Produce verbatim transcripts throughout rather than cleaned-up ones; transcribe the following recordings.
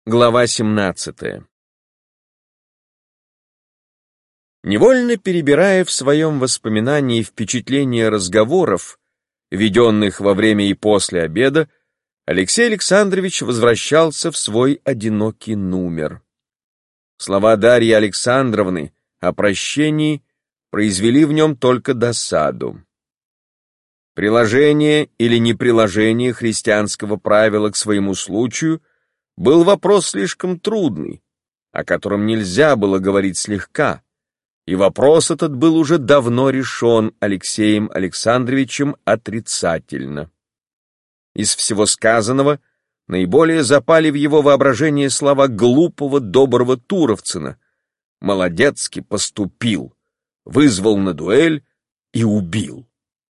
Глава семнадцатая. Невольно перебирая в своем воспоминании впечатления разговоров, веденных во время и после обеда, Алексей Александрович возвращался в свой одинокий номер. Слова Дарьи Александровны о прощении произвели в нем только досаду. Приложение или неприложение христианского правила к своему случаю был вопрос слишком трудный, о котором нельзя было говорить слегка, и вопрос этот был уже давно решен Алексеем Александровичем отрицательно. Из всего сказанного наиболее запали в его воображение слова глупого доброго Туровцына: «Молодецки поступил, вызвал на дуэль и убил».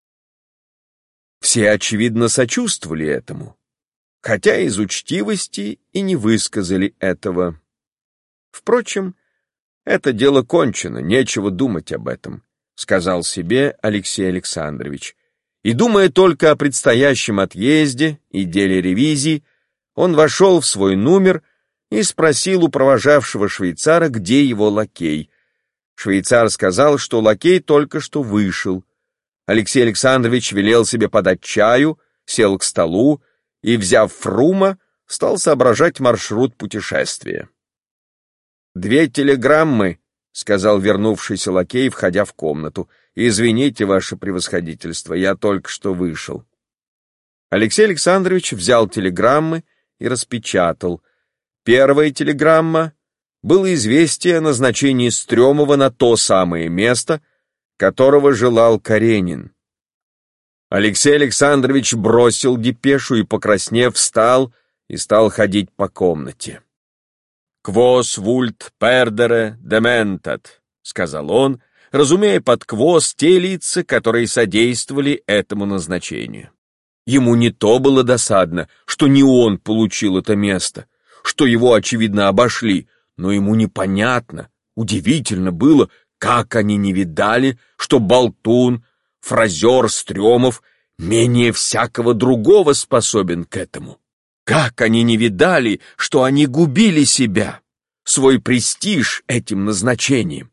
Все, очевидно, сочувствовали этому, хотя из учтивости и не высказали этого. Впрочем, это дело кончено, нечего думать об этом, сказал себе Алексей Александрович. И, думая только о предстоящем отъезде и деле ревизии, он вошел в свой номер и спросил у провожавшего швейцара, где его лакей. Швейцар сказал, что лакей только что вышел. Алексей Александрович велел себе подать чаю, сел к столу и, взяв Фрума, стал соображать маршрут путешествия. «Две телеграммы», — сказал вернувшийся лакей, входя в комнату. «Извините, ваше превосходительство, я только что вышел». Алексей Александрович взял телеграммы и распечатал. Первая телеграмма было известие о назначении Стрёмова на то самое место, которого желал Каренин. Алексей Александрович бросил депешу и, покраснев, встал и стал ходить по комнате. «Квос вульт пердере дементат», — сказал он, разумея под квос те лица, которые содействовали этому назначению. Ему не то было досадно, что не он получил это место, что его, очевидно, обошли, но ему непонятно, удивительно было, как они не видали, что болтун, фразер Стрёмов менее всякого другого способен к этому. Как они не видали, что они губили себя, свой престиж этим назначением.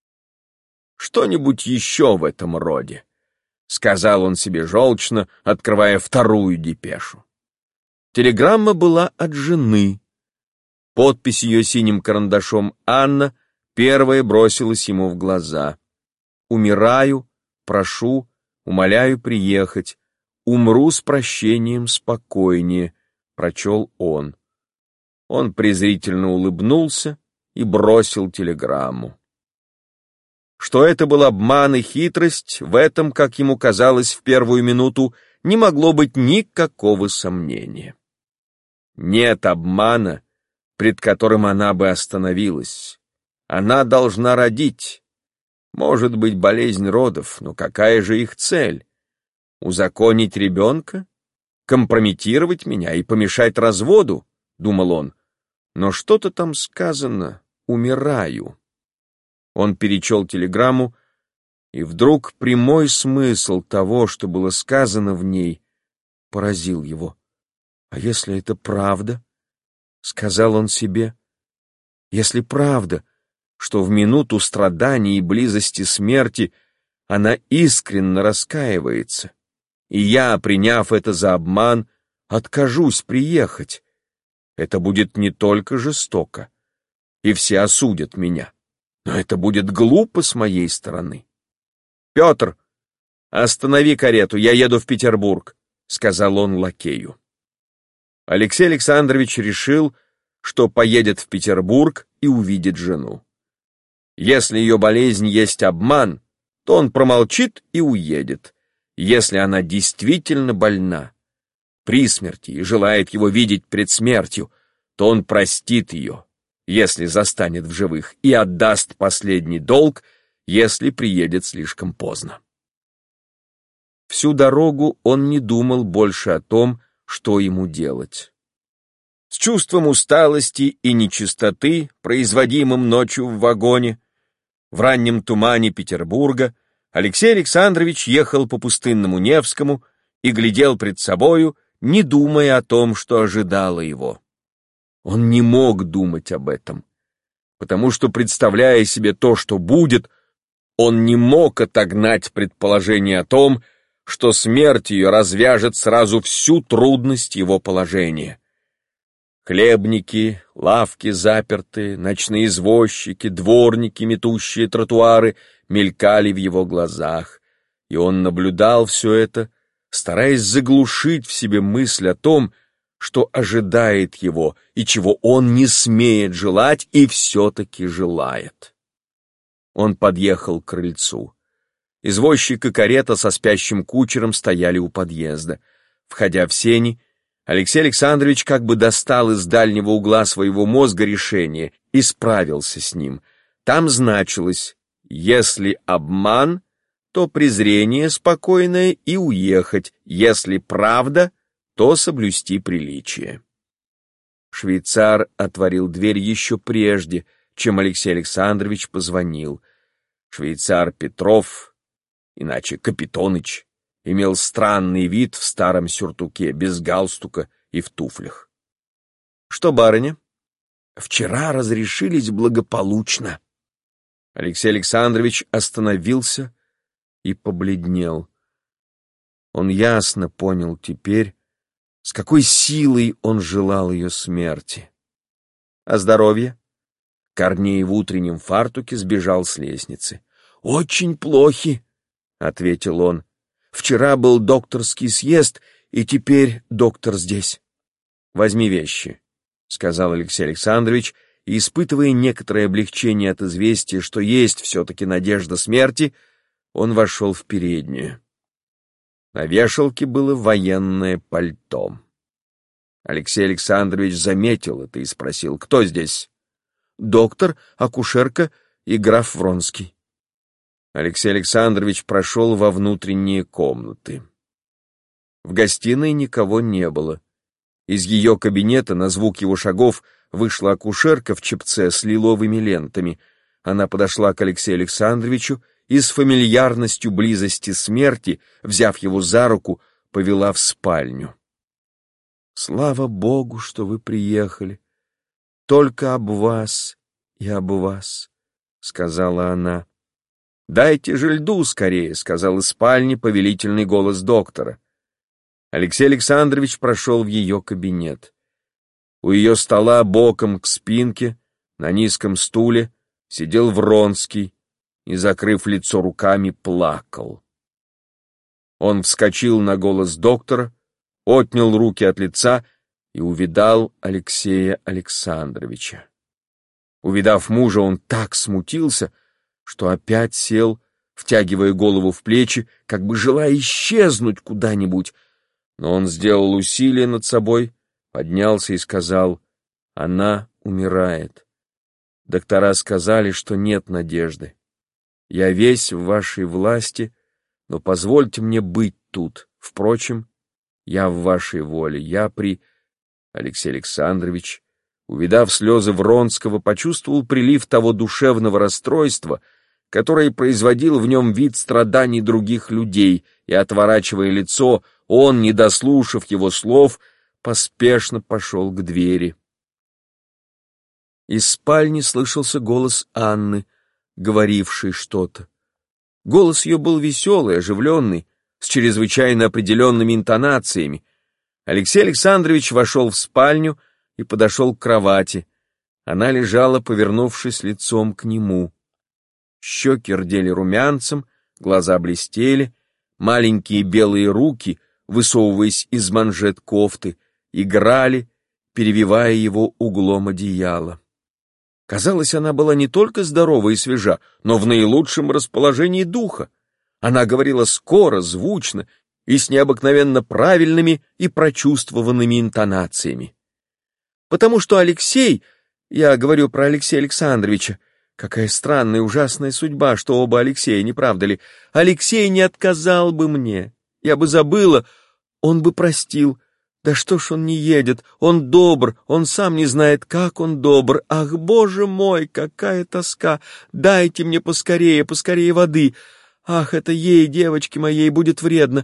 Что-нибудь еще в этом роде, сказал он себе желчно, открывая вторую депешу. Телеграмма была от жены. Подпись ее синим карандашом «Анна» первая бросилась ему в глаза. «Умираю, прошу, умоляю приехать. Умру с прощением спокойнее», — прочел он. Он презрительно улыбнулся и бросил телеграмму. Что это был обман и хитрость, в этом, как ему казалось в первую минуту, не могло быть никакого сомнения. Нет обмана, пред которым она бы остановилась. Она должна родить. Может быть, болезнь родов, но какая же их цель? Узаконить ребенка? Компрометировать меня и помешать разводу? Думал он. Но что-то там сказано «умираю». Он перечел телеграмму, и вдруг прямой смысл того, что было сказано в ней, поразил его. «А если это правда?» — сказал он себе. «Если правда, что в минуту страданий и близости смерти она искренне раскаивается, и я, приняв это за обман, откажусь приехать, это будет не только жестоко, и все осудят меня, но это будет глупо с моей стороны. Петр, останови карету, я еду в Петербург», — сказал он лакею. Алексей Александрович решил, что поедет в Петербург и увидит жену. Если ее болезнь есть обман, то он промолчит и уедет. Если она действительно больна, при смерти и желает его видеть пред смертью, то он простит ее, если застанет в живых, и отдаст последний долг, если приедет слишком поздно. Всю дорогу он не думал больше о том, что ему делать. С чувством усталости и нечистоты, производимым ночью в вагоне, в раннем тумане Петербурга, Алексей Александрович ехал по пустынному Невскому и глядел пред собою, не думая о том, что ожидало его. Он не мог думать об этом, потому что, представляя себе то, что будет, он не мог отогнать предположение о том, что смерть ее развяжет сразу всю трудность его положения. Хлебники, лавки заперты, ночные извозчики, дворники, метущие тротуары, мелькали в его глазах, и он наблюдал все это, стараясь заглушить в себе мысль о том, что ожидает его и чего он не смеет желать и все-таки желает. Он подъехал к крыльцу. Извозчик и карета со спящим кучером стояли у подъезда. Входя в сени, Алексей Александрович как бы достал из дальнего угла своего мозга решение и справился с ним. Там значилось: если обман, то презрение спокойное и уехать, если правда, то соблюсти приличие. Швейцар отворил дверь еще прежде, чем Алексей Александрович позвонил. Швейцар Петров, иначе Капитоныч, имел странный вид в старом сюртуке, без галстука и в туфлях. — Что, барыня? — Вчера разрешились благополучно. Алексей Александрович остановился и побледнел. Он ясно понял теперь, с какой силой он желал ее смерти. — А здоровье? Корней в утреннем фартуке сбежал с лестницы. — Очень плохи, — ответил он. — Вчера был докторский съезд, и теперь доктор здесь. — Возьми вещи, — сказал Алексей Александрович, и, испытывая некоторое облегчение от известия, что есть все-таки надежда смерти, он вошел в переднюю. На вешалке было военное пальто. Алексей Александрович заметил это и спросил: кто здесь? Доктор, акушерка и граф Вронский. Алексей Александрович прошел во внутренние комнаты. В гостиной никого не было. Из ее кабинета на звук его шагов вышла акушерка в чепце с лиловыми лентами. Она подошла к Алексею Александровичу и с фамильярностью близости смерти, взяв его за руку, повела в спальню. «Слава Богу, что вы приехали! Только об вас и об вас», — сказала она. «Дайте же льду скорее», — сказал из спальни повелительный голос доктора. Алексей Александрович прошел в ее кабинет. У ее стола боком к спинке, на низком стуле, сидел Вронский и, закрыв лицо руками, плакал. Он вскочил на голос доктора, отнял руки от лица и увидал Алексея Александровича. Увидав мужа, он так смутился, что опять сел, втягивая голову в плечи, как бы желая исчезнуть куда-нибудь, но он сделал усилие над собой, поднялся и сказал: «Она умирает. Доктора сказали, что нет надежды. Я весь в вашей власти, но позвольте мне быть тут. Впрочем, я в вашей воле, я при...» Алексей Александрович, увидав слезы Вронского, почувствовал прилив того душевного расстройства, которое производил в нем вид страданий других людей, и, отворачивая лицо, он, не дослушав его слов, поспешно пошел к двери. Из спальни слышался голос Анны, говорившей что-то. Голос ее был веселый, оживленный, с чрезвычайно определенными интонациями. Алексей Александрович вошел в спальню и подошел к кровати. Она лежала, повернувшись лицом к нему. Щеки рдели румянцем, глаза блестели, маленькие белые руки, высовываясь из манжет кофты, играли, перевивая его углом одеяла. Казалось, она была не только здорова и свежа, но в наилучшем расположении духа. Она говорила скоро, звучно и с необыкновенно правильными и прочувствованными интонациями. Потому что Алексей, я говорю про Алексея Александровича, какая странная ужасная судьба, что оба Алексея, не правда ли? Алексей не отказал бы мне, я бы забыла, он бы простил. Да что ж он не едет, он добр, он сам не знает, как он добр. Ах, Боже мой, какая тоска! Дайте мне поскорее, поскорее воды. Ах, это ей, девочке моей, будет вредно.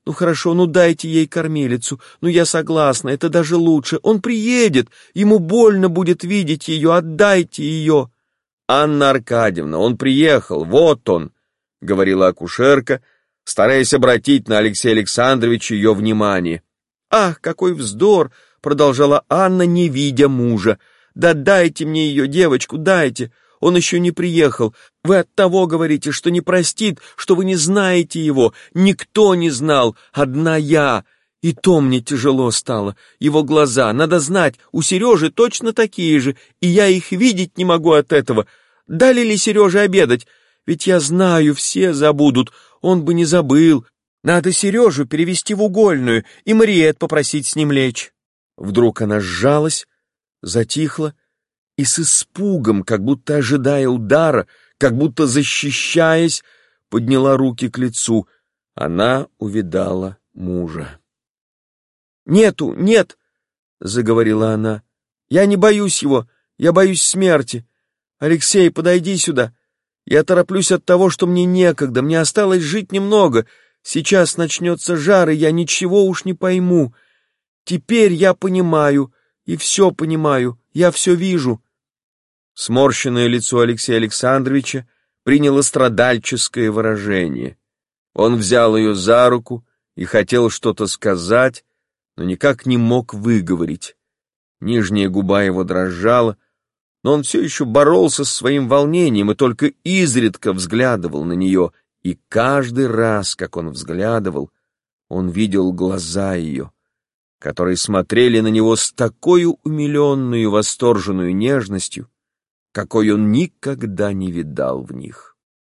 Ну хорошо, ну дайте ей кормилицу. Ну я согласна, это даже лучше. Он приедет, ему больно будет видеть ее, отдайте ее». «Анна Аркадьевна, он приехал, вот он», — говорила акушерка, стараясь обратить на Алексея Александровича ее внимание. «Ах, какой вздор!» — продолжала Анна, не видя мужа. «Да дайте мне ее, девочку, дайте. Он еще не приехал. Вы оттого говорите, что не простит, что вы не знаете его. Никто не знал, одна я. И то мне тяжело стало. Его глаза, надо знать, у Сережи точно такие же, и я их видеть не могу от этого. Дали ли Сереже обедать? Ведь я знаю, все забудут. Он бы не забыл. Надо Сережу перевести в угольную и Мариет попросить с ним лечь». Вдруг она сжалась, затихла и с испугом, как будто ожидая удара, как будто защищаясь, подняла руки к лицу. Она увидала мужа. «Нету, нет!» — заговорила она. «Я не боюсь его, я боюсь смерти. Алексей, подойди сюда. Я тороплюсь от того, что мне некогда, мне осталось жить немного. Сейчас начнется жар, и я ничего уж не пойму. Теперь я понимаю, и все понимаю, я все вижу». Сморщенное лицо Алексея Александровича приняло страдальческое выражение. Он взял ее за руку и хотел что-то сказать, но никак не мог выговорить. Нижняя губа его дрожала, но он все еще боролся с своим волнением и только изредка взглядывал на нее, и каждый раз, как он взглядывал, он видел глаза ее, которые смотрели на него с такой умиленную, восторженную нежностью, какой он никогда не видал в них.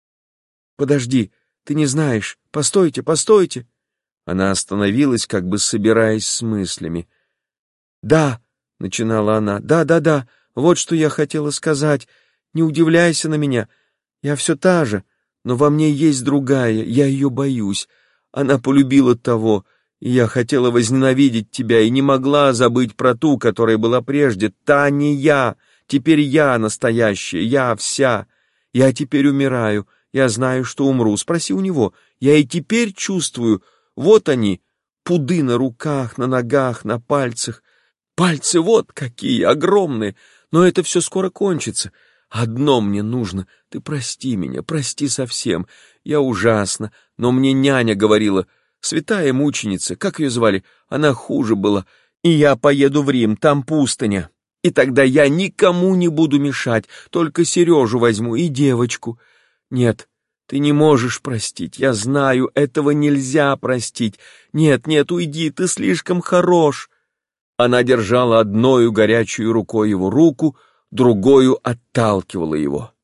«Подожди, ты не знаешь. Постойте, постойте!» Она остановилась, как бы собираясь с мыслями. «Да», — начинала она, — «да, да, да, вот что я хотела сказать. Не удивляйся на меня. Я все та же, но во мне есть другая, я ее боюсь. Она полюбила того, и я хотела возненавидеть тебя, и не могла забыть про ту, которая была прежде. Та не я, теперь я настоящая, я вся. Я теперь умираю, я знаю, что умру. Спроси у него, я и теперь чувствую. Вот они, пуды на руках, на ногах, на пальцах. Пальцы вот какие, огромные, но это все скоро кончится. Одно мне нужно, ты прости меня, прости совсем. Я ужасно, но мне няня говорила, святая мученица, как ее звали, она хуже была, и я поеду в Рим, там пустыня. И тогда я никому не буду мешать, только Сережу возьму и девочку. Нет, ты не можешь простить, я знаю, этого нельзя простить. Нет, нет, уйди, ты слишком хорош». Она держала одною горячую рукой его руку, другою отталкивала его.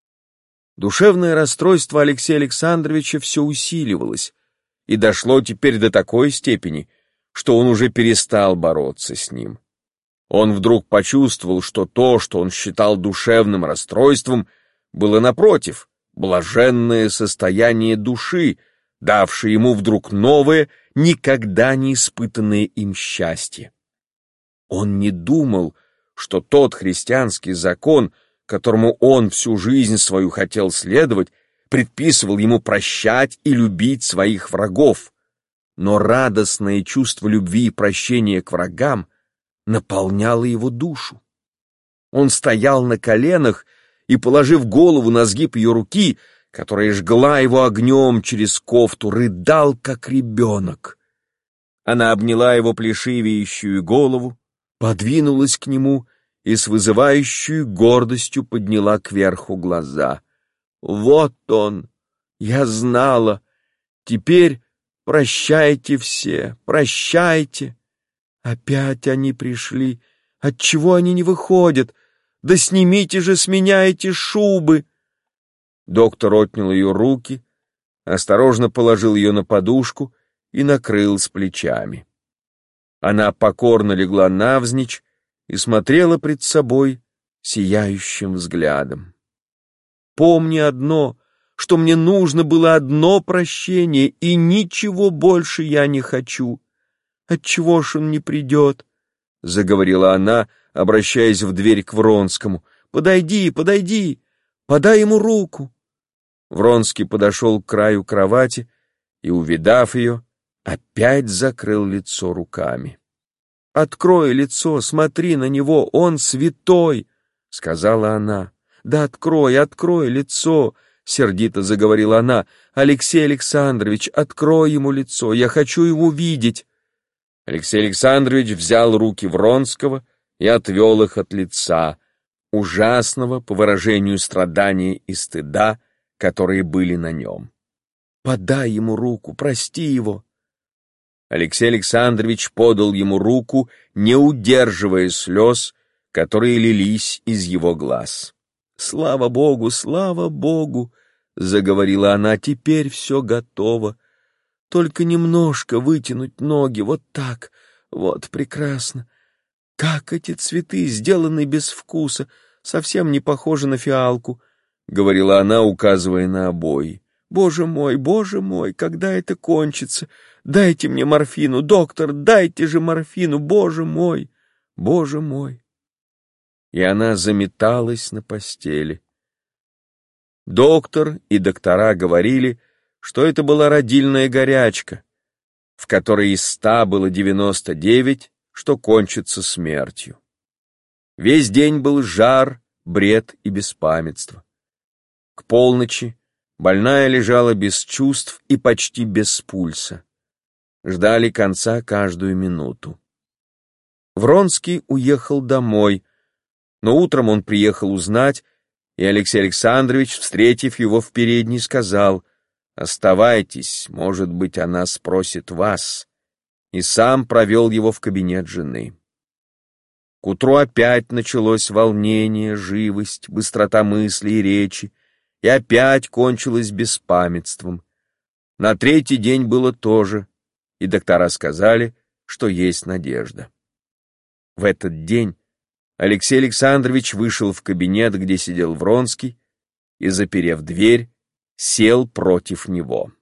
Душевное расстройство Алексея Александровича все усиливалось, и дошло теперь до такой степени, что он уже перестал бороться с ним. Он вдруг почувствовал, что то, что он считал душевным расстройством, было, напротив, блаженное состояние души, давшее ему вдруг новое, никогда не испытанное им счастье. Он не думал, что тот христианский закон, которому он всю жизнь свою хотел следовать, предписывал ему прощать и любить своих врагов. Но радостное чувство любви и прощения к врагам наполняло его душу. Он стоял на коленах и, положив голову на сгиб ее руки, которая жгла его огнем через кофту, рыдал, как ребенок. Она обняла его плешивеющую голову, подвинулась к нему и с вызывающей гордостью подняла кверху глаза. «Вот он! Я знала! Теперь прощайте все, прощайте!» Опять они пришли. Отчего они не выходят? Да снимите же с меня эти шубы!» Доктор отнял ее руки, осторожно положил ее на подушку и накрыл с плечами. Она покорно легла навзничь и смотрела пред собой сияющим взглядом. «Помни одно, что мне нужно было одно прощение, и ничего больше я не хочу. Отчего ж он не придет?» — заговорила она, обращаясь в дверь к Вронскому. «Подойди, подойди, подай ему руку». Вронский подошел к краю кровати и, увидав ее, опять закрыл лицо руками. «Открой лицо, смотри на него, он святой!» — сказала она. «Да открой, открой лицо!» — сердито заговорила она. «Алексей Александрович, открой ему лицо, я хочу его видеть!» Алексей Александрович взял руки Вронского и отвел их от лица, ужасного по выражению страдания и стыда, которые были на нем. «Подай ему руку, прости его!» Алексей Александрович подал ему руку, не удерживая слез, которые лились из его глаз. «Слава Богу, слава Богу!» — заговорила она. «Теперь все готово. Только немножко вытянуть ноги, вот так, вот прекрасно. Как эти цветы сделаны без вкуса, совсем не похожи на фиалку», — говорила она, указывая на обои. «Боже мой, боже мой, когда это кончится? Дайте мне морфину, доктор, дайте же морфину, боже мой, боже мой!» И она заметалась на постели. Доктор и доктора говорили, что это была родильная горячка, в которой из ста было девяносто девять, что кончится смертью. Весь день был жар, бред и беспамятство. К полночи больная лежала без чувств и почти без пульса. Ждали конца каждую минуту. Вронский уехал домой, но утром он приехал узнать, и Алексей Александрович, встретив его в передней, сказал: «Оставайтесь, может быть, она спросит вас», и сам провел его в кабинет жены. К утру опять началось волнение, живость, быстрота мысли и речи, и опять кончилось беспамятством. На третий день было то же, и доктора сказали, что есть надежда. В этот день Алексей Александрович вышел в кабинет, где сидел Вронский, и, заперев дверь, сел против него.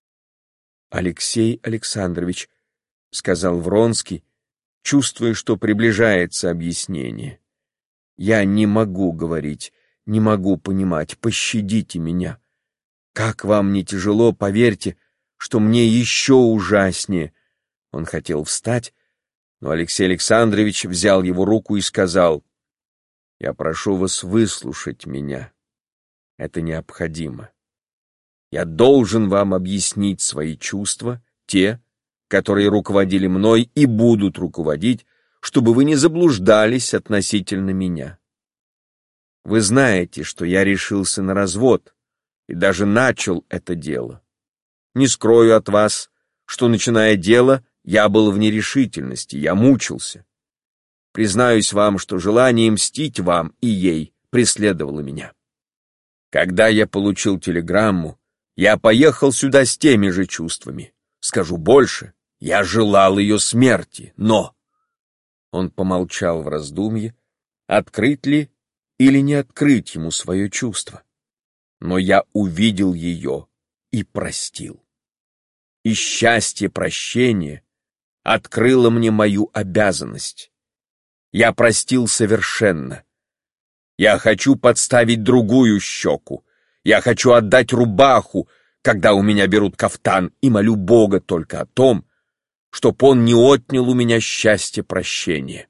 «Алексей Александрович», — сказал Вронский, чувствуя, что приближается объяснение, — «я не могу говорить, не могу понимать, пощадите меня. Как вам не тяжело, поверьте, что мне еще ужаснее». Он хотел встать, но Алексей Александрович взял его руку и сказал: «Я прошу вас выслушать меня. Это необходимо. Я должен вам объяснить свои чувства, те, которые руководили мной и будут руководить, чтобы вы не заблуждались относительно меня. Вы знаете, что я решился на развод и даже начал это дело. Не скрою от вас, что, начиная дело, я был в нерешительности, я мучился. Признаюсь вам, что желание мстить вам и ей преследовало меня. Когда я получил телеграмму, я поехал сюда с теми же чувствами. Скажу больше, я желал ее смерти, но...» Он помолчал в раздумье, открыть ли или не открыть ему свое чувство. Но я увидел ее и простил. И счастье прощения открыло мне мою обязанность. Я простил совершенно. Я хочу подставить другую щеку. Я хочу отдать рубаху, когда у меня берут кафтан, и молю Бога только о том, чтоб он не отнял у меня счастье прощения».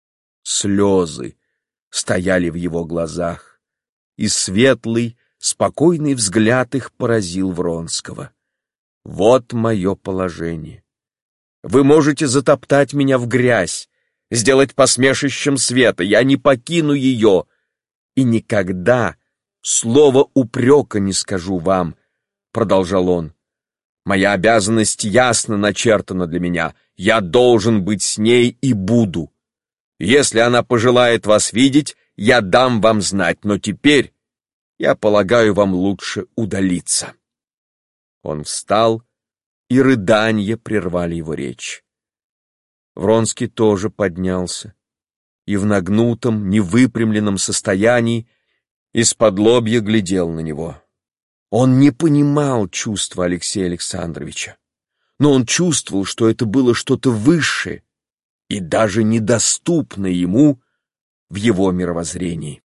Слезы стояли в его глазах, и светлый, спокойный взгляд их поразил Вронского. «Вот мое положение. Вы можете затоптать меня в грязь, сделать посмешищем света, я не покину ее, и никогда слова упрека не скажу вам», — продолжал он. «Моя обязанность ясно начертана для меня, я должен быть с ней и буду. Если она пожелает вас видеть, я дам вам знать, но теперь, я полагаю, вам лучше удалиться». Он встал, и рыданья прервали его речь. Вронский тоже поднялся, и в нагнутом, невыпрямленном состоянии исподлобья глядел на него. Он не понимал чувства Алексея Александровича, но он чувствовал, что это было что-то высшее и даже недоступное ему в его мировоззрении.